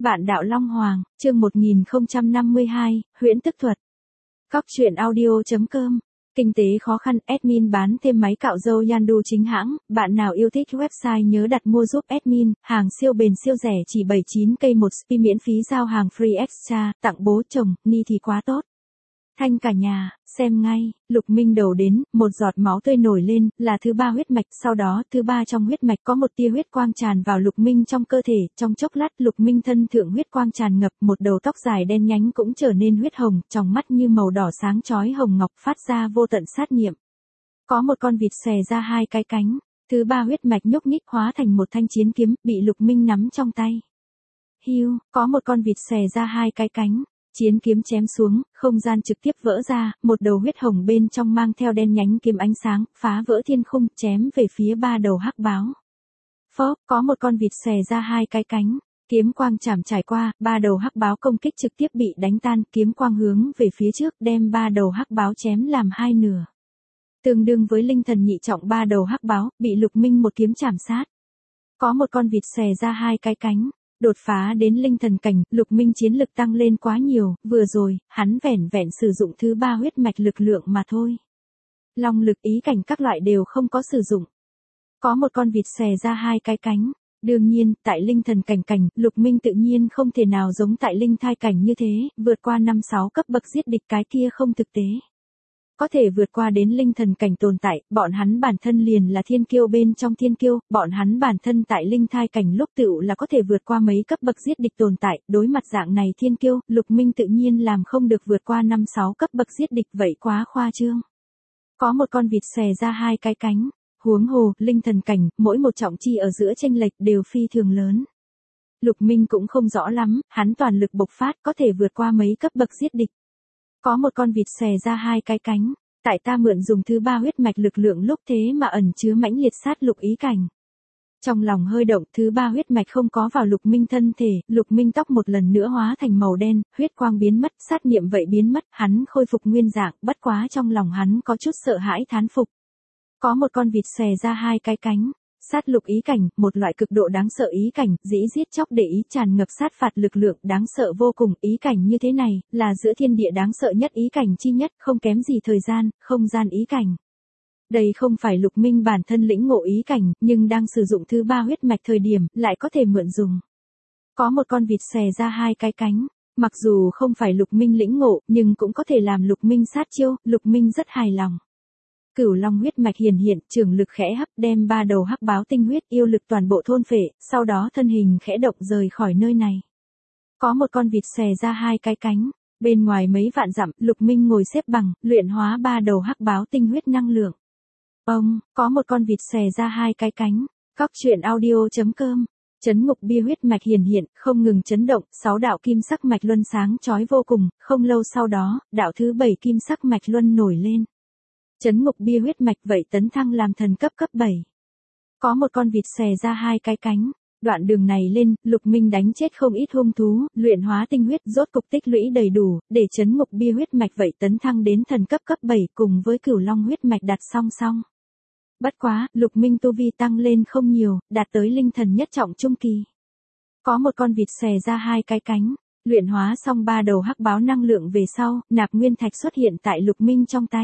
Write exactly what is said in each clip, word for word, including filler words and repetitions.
Vạn đạo Long Hoàng, chương một nghìn không trăm năm mươi hai, huyễn tức thuật. Cóc truyện audio chấm com. Kinh tế khó khăn, admin bán thêm máy cạo râu Yandu chính hãng, bạn nào yêu thích website nhớ đặt mua giúp admin, hàng siêu bền siêu rẻ chỉ bảy mươi chín k một spi miễn phí giao hàng free extra, tặng bố chồng, ni thì quá tốt. Thanh cả nhà, xem ngay, Lục Minh đầu đến, một giọt máu tươi nổi lên, là thứ ba huyết mạch, sau đó thứ ba trong huyết mạch có một tia huyết quang tràn vào Lục Minh trong cơ thể, trong chốc lát Lục Minh thân thượng huyết quang tràn ngập, một đầu tóc dài đen nhánh cũng trở nên huyết hồng, tròng mắt như màu đỏ sáng chói hồng ngọc phát ra vô tận sát niệm. Có một con vịt xòe ra hai cái cánh, thứ ba huyết mạch nhúc nhích hóa thành một thanh chiến kiếm, bị Lục Minh nắm trong tay. Hiu, có một con vịt xòe ra hai cái cánh. Chiến kiếm chém xuống, không gian trực tiếp vỡ ra, một đầu huyết hồng bên trong mang theo đen nhánh kiếm ánh sáng, phá vỡ thiên khung, chém về phía ba đầu hắc báo. Phốc, có một con vịt xòe ra hai cái cánh, kiếm quang chảm trải qua, ba đầu hắc báo công kích trực tiếp bị đánh tan, kiếm quang hướng về phía trước, đem ba đầu hắc báo chém làm hai nửa. Tương đương với linh thần nhị trọng ba đầu hắc báo, bị Lục Minh một kiếm chảm sát. Có một con vịt xòe ra hai cái cánh. Đột phá đến linh thần cảnh, Lục Minh chiến lực tăng lên quá nhiều, vừa rồi, hắn vẻn vẹn sử dụng thứ ba huyết mạch lực lượng mà thôi. Long lực ý cảnh các loại đều không có sử dụng. Có một con vịt xòe ra hai cái cánh. Đương nhiên, tại linh thần cảnh cảnh, Lục Minh tự nhiên không thể nào giống tại linh thai cảnh như thế, vượt qua năm sáu cấp bậc giết địch cái kia không thực tế. Có thể vượt qua đến linh thần cảnh tồn tại, bọn hắn bản thân liền là thiên kiêu bên trong thiên kiêu, bọn hắn bản thân tại linh thai cảnh lúc tựu là có thể vượt qua mấy cấp bậc giết địch tồn tại, đối mặt dạng này thiên kiêu, Lục Minh tự nhiên làm không được vượt qua năm sáu cấp bậc giết địch vậy quá khoa trương. Có một con vịt xòe ra hai cái cánh, huống hồ, linh thần cảnh, mỗi một trọng chi ở giữa chênh lệch đều phi thường lớn. Lục Minh cũng không rõ lắm, hắn toàn lực bộc phát có thể vượt qua mấy cấp bậc giết địch. Có một con vịt xòe ra hai cái cánh, tại ta mượn dùng thứ ba huyết mạch lực lượng lúc thế mà ẩn chứa mãnh liệt sát lục ý cảnh. Trong lòng hơi động, thứ ba huyết mạch không có vào Lục Minh thân thể, Lục Minh tóc một lần nữa hóa thành màu đen, huyết quang biến mất, sát niệm vậy biến mất, hắn khôi phục nguyên dạng, bất quá trong lòng hắn có chút sợ hãi thán phục. Có một con vịt xòe ra hai cái cánh. Sát lục ý cảnh, một loại cực độ đáng sợ ý cảnh, dĩ giết chóc để ý tràn ngập sát phạt lực lượng đáng sợ vô cùng, ý cảnh như thế này, là giữa thiên địa đáng sợ nhất ý cảnh chi nhất, không kém gì thời gian, không gian ý cảnh. Đây không phải Lục Minh bản thân lĩnh ngộ ý cảnh, nhưng đang sử dụng thứ ba huyết mạch thời điểm, lại có thể mượn dùng. Có một con vịt xòe ra hai cái cánh, mặc dù không phải Lục Minh lĩnh ngộ, nhưng cũng có thể làm Lục Minh sát chiêu, Lục Minh rất hài lòng. Cửu Long huyết mạch hiển hiện, trường lực khẽ hấp đem ba đầu hắc báo tinh huyết yêu lực toàn bộ thôn phệ, sau đó thân hình khẽ động rời khỏi nơi này. Có một con vịt xòe ra hai cái cánh, bên ngoài mấy vạn dặm, Lục Minh ngồi xếp bằng, luyện hóa ba đầu hắc báo tinh huyết năng lượng. Ông, có một con vịt xòe ra hai cái cánh, cóc truyện audio chấm com. Chấn ngục bia huyết mạch hiển hiện, không ngừng chấn động, sáu đạo kim sắc mạch luân sáng chói vô cùng, không lâu sau đó, đạo thứ bảy kim sắc mạch luân nổi lên. Chấn ngục bia huyết mạch vậy tấn thăng làm thần cấp cấp bảy. Có một con vịt xòe ra hai cái cánh, đoạn đường này lên, Lục Minh đánh chết không ít hung thú, luyện hóa tinh huyết rốt cục tích lũy đầy đủ, để chấn ngục bia huyết mạch vậy tấn thăng đến thần cấp cấp bảy cùng với cửu long huyết mạch đặt song song. Bất quá, Lục Minh tu vi tăng lên không nhiều, đạt tới linh thần nhất trọng trung kỳ. Có một con vịt xòe ra hai cái cánh, luyện hóa xong ba đầu hắc báo năng lượng về sau, nạp nguyên thạch xuất hiện tại Lục Minh trong tay.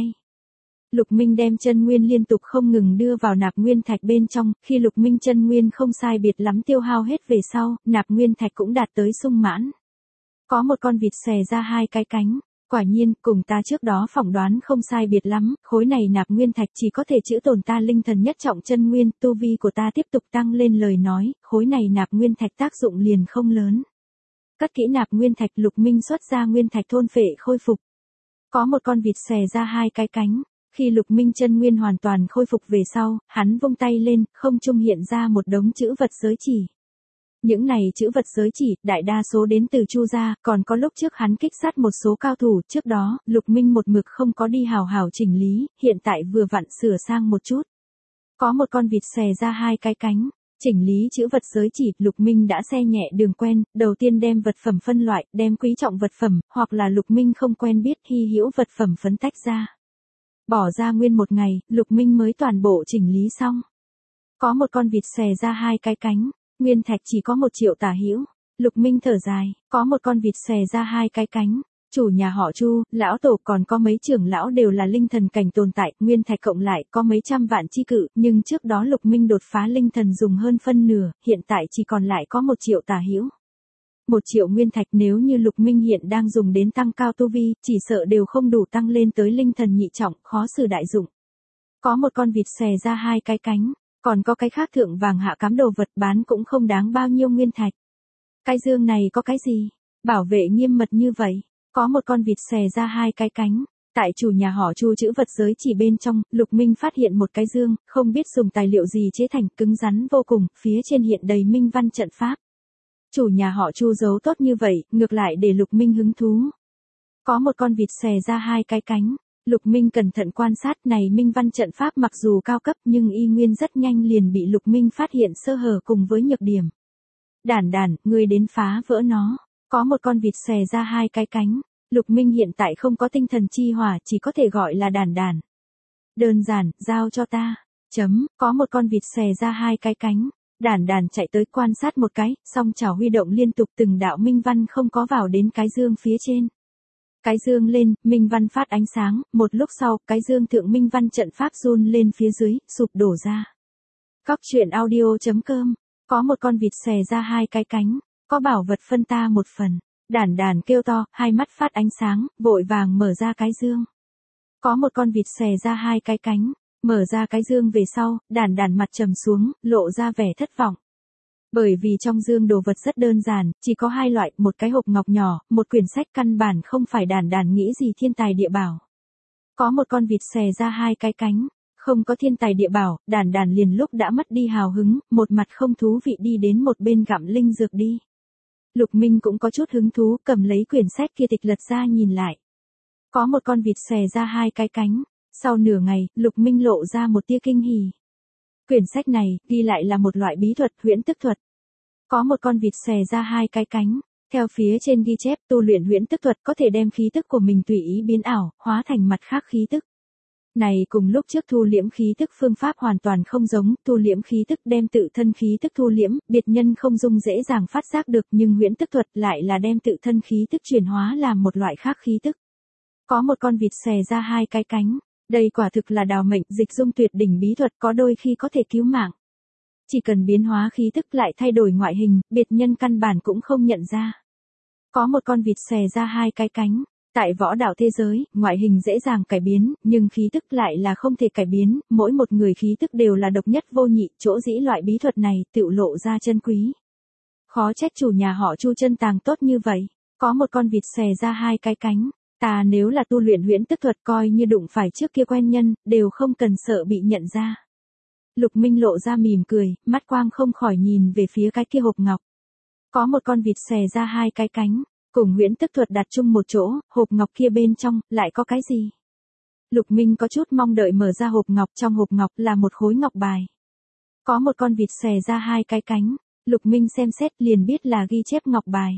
Lục Minh đem chân nguyên liên tục không ngừng đưa vào nạp nguyên thạch bên trong, khi Lục Minh chân nguyên không sai biệt lắm tiêu hao hết về sau, nạp nguyên thạch cũng đạt tới sung mãn. Có một con vịt xòe ra hai cái cánh, quả nhiên, cùng ta trước đó phỏng đoán không sai biệt lắm, khối này nạp nguyên thạch chỉ có thể chữa tồn ta linh thần nhất trọng chân nguyên, tu vi của ta tiếp tục tăng lên lời nói, khối này nạp nguyên thạch tác dụng liền không lớn. Cất kỹ nạp nguyên thạch, Lục Minh xuất ra nguyên thạch thôn phệ khôi phục. Có một con vịt xòe ra hai cái cánh. Khi Lục Minh chân nguyên hoàn toàn khôi phục về sau, hắn vung tay lên, không trung hiện ra một đống chữ vật giới chỉ. Những này chữ vật giới chỉ, đại đa số đến từ Chu gia, còn có lúc trước hắn kích sát một số cao thủ, trước đó, Lục Minh một mực không có đi hào hào chỉnh lý, hiện tại vừa vặn sửa sang một chút. Có một con vịt xòe ra hai cái cánh, chỉnh lý chữ vật giới chỉ, Lục Minh đã xe nhẹ đường quen, đầu tiên đem vật phẩm phân loại, đem quý trọng vật phẩm, hoặc là Lục Minh không quen biết hy hữu vật phẩm phấn tách ra. Bỏ ra nguyên một ngày, Lục Minh mới toàn bộ chỉnh lý xong. Có một con vịt xòe ra hai cái cánh, nguyên thạch chỉ có một triệu tả hữu. Lục Minh thở dài, có một con vịt xòe ra hai cái cánh. Chủ nhà họ Chu, lão tổ còn có mấy trưởng lão đều là linh thần cảnh tồn tại, nguyên thạch cộng lại có mấy trăm vạn chi cự, nhưng trước đó Lục Minh đột phá linh thần dùng hơn phân nửa, hiện tại chỉ còn lại có một triệu tà hữu. Một triệu nguyên thạch nếu như Lục Minh hiện đang dùng đến tăng cao tu vi, chỉ sợ đều không đủ tăng lên tới linh thần nhị trọng, khó xử đại dụng. Có một con vịt xòe ra hai cái cánh, còn có cái khác thượng vàng hạ cám đồ vật bán cũng không đáng bao nhiêu nguyên thạch. Cái dương này có cái gì? Bảo vệ nghiêm mật như vậy. Có một con vịt xòe ra hai cái cánh. Tại chủ nhà họ Chu chữ vật giới chỉ bên trong, Lục Minh phát hiện một cái dương, không biết dùng tài liệu gì chế thành, cứng rắn vô cùng, phía trên hiện đầy minh văn trận pháp. Chủ nhà họ Chu giấu tốt như vậy, ngược lại để Lục Minh hứng thú. Có một con vịt xòe ra hai cái cánh. Lục Minh cẩn thận quan sát, này minh văn trận pháp mặc dù cao cấp nhưng y nguyên rất nhanh liền bị Lục Minh phát hiện sơ hở cùng với nhược điểm. Đản đản, ngươi đến phá vỡ nó. Có một con vịt xòe ra hai cái cánh. Lục Minh hiện tại không có tinh thần chi hỏa, chỉ có thể gọi là đản đản. Đơn giản, giao cho ta. Chấm, có một con vịt xòe ra hai cái cánh. Đản đản chạy tới quan sát một cái, song chảo huy động liên tục từng đạo minh văn không có vào đến cái dương phía trên. Cái dương lên, minh văn phát ánh sáng, một lúc sau, cái dương thượng minh văn trận pháp run lên phía dưới, sụp đổ ra. Cóc truyện audio chấm com, có một con vịt xòe ra hai cái cánh, có bảo vật phân ta một phần. Đản đản kêu to, hai mắt phát ánh sáng, vội vàng mở ra cái dương. Có một con vịt xòe ra hai cái cánh, mở ra cái dương về sau, đản đản mặt trầm xuống, lộ ra vẻ thất vọng. Bởi vì trong dương đồ vật rất đơn giản, chỉ có hai loại, một cái hộp ngọc nhỏ, một quyển sách căn bản không phải đản đản nghĩ gì thiên tài địa bảo. Có một con vịt xòe ra hai cái cánh, không có thiên tài địa bảo, đản đản liền lúc đã mất đi hào hứng, một mặt không thú vị đi đến một bên gặm linh dược đi. Lục Minh cũng có chút hứng thú, cầm lấy quyển sách kia tịch lật ra nhìn lại. Có một con vịt xòe ra hai cái cánh, sau nửa ngày, Lục Minh lộ ra một tia kinh hỉ. Quyển sách này, ghi lại là một loại bí thuật, huyễn tức thuật. Có một con vịt xòe ra hai cái cánh, theo phía trên ghi chép tu luyện huyễn tức thuật có thể đem khí tức của mình tùy ý biến ảo, hóa thành mặt khác khí tức. Này cùng lúc trước thu liễm khí tức phương pháp hoàn toàn không giống, thu liễm khí tức đem tự thân khí tức thu liễm, biệt nhân không dung dễ dàng phát giác được, nhưng huyễn tức thuật lại là đem tự thân khí tức chuyển hóa làm một loại khác khí tức. Có một con vịt xòe ra hai cái cánh, đây quả thực là đào mệnh, dịch dung tuyệt đỉnh bí thuật, có đôi khi có thể cứu mạng. Chỉ cần biến hóa khí tức lại thay đổi ngoại hình, biệt nhân căn bản cũng không nhận ra. Có một con vịt xòe ra hai cái cánh. Tại võ đạo thế giới, ngoại hình dễ dàng cải biến, nhưng khí tức lại là không thể cải biến, mỗi một người khí tức đều là độc nhất vô nhị, chỗ dĩ loại bí thuật này tự lộ ra chân quý. Khó trách chủ nhà họ Chu chân tàng tốt như vậy, có một con vịt xòe ra hai cái cánh, ta nếu là tu luyện huyễn tức thuật coi như đụng phải trước kia quen nhân, đều không cần sợ bị nhận ra. Lục Minh lộ ra mỉm cười, mắt quang không khỏi nhìn về phía cái kia hộp ngọc. Có một con vịt xòe ra hai cái cánh. Cùng huyễn tức thuật đặt chung một chỗ, hộp ngọc kia bên trong, lại có cái gì? Lục Minh có chút mong đợi mở ra hộp ngọc, trong hộp ngọc là một khối ngọc bài. Có một con vịt xòe ra hai cái cánh, Lục Minh xem xét liền biết là ghi chép ngọc bài.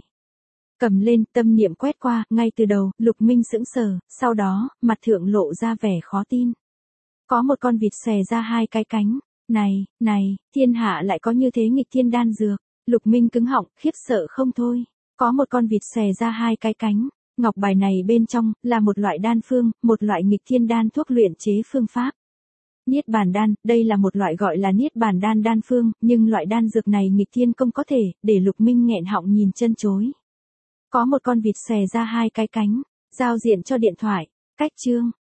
Cầm lên, tâm niệm quét qua, ngay từ đầu, Lục Minh sững sờ, sau đó, mặt thượng lộ ra vẻ khó tin. Có một con vịt xòe ra hai cái cánh, này, này, thiên hạ lại có như thế nghịch thiên đan dược, Lục Minh cứng họng, khiếp sợ không thôi. Có một con vịt xòe ra hai cái cánh, ngọc bài này bên trong, là một loại đan phương, một loại nghịch thiên đan thuốc luyện chế phương pháp. Niết bàn đan, đây là một loại gọi là niết bàn đan đan phương, nhưng loại đan dược này nghịch thiên công có thể, để Lục Minh nghẹn họng nhìn chân chối. Có một con vịt xòe ra hai cái cánh, giao diện cho điện thoại, cách chương.